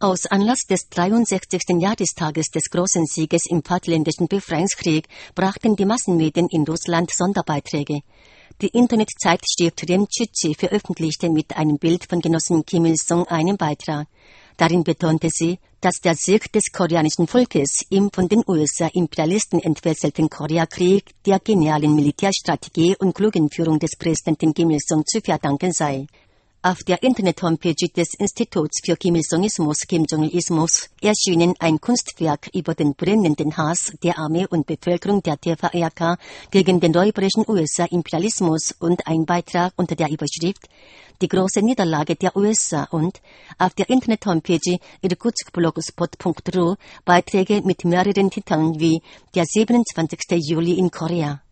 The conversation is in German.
Aus Anlass des 63. Jahrestages des großen Sieges im Vaterländischen Befreiungskrieg brachten die Massenmedien in Russland Sonderbeiträge. Die Internetzeitschrift Remtschütschü veröffentlichte mit einem Bild von Genossin Kim Il-sung einen Beitrag. Darin betonte sie, dass der Sieg des koreanischen Volkes im von den USA-Imperialisten entwässerten Koreakrieg der genialen Militärstrategie und klugen Führung des Präsidenten Kim Il-sung zu verdanken sei. Auf der Internet-Homepage des Instituts für Kim Il-sungismus, Kim Jong-ilismus, erschienen ein Kunstwerk über den brennenden Hass der Armee und Bevölkerung der TVRK gegen den räuberischen USA-Imperialismus und ein Beitrag unter der Überschrift Die große Niederlage der USA und auf der Internet-Homepage irkutskblogspot.ru Beiträge mit mehreren Titeln wie Der 27. Juli in Korea.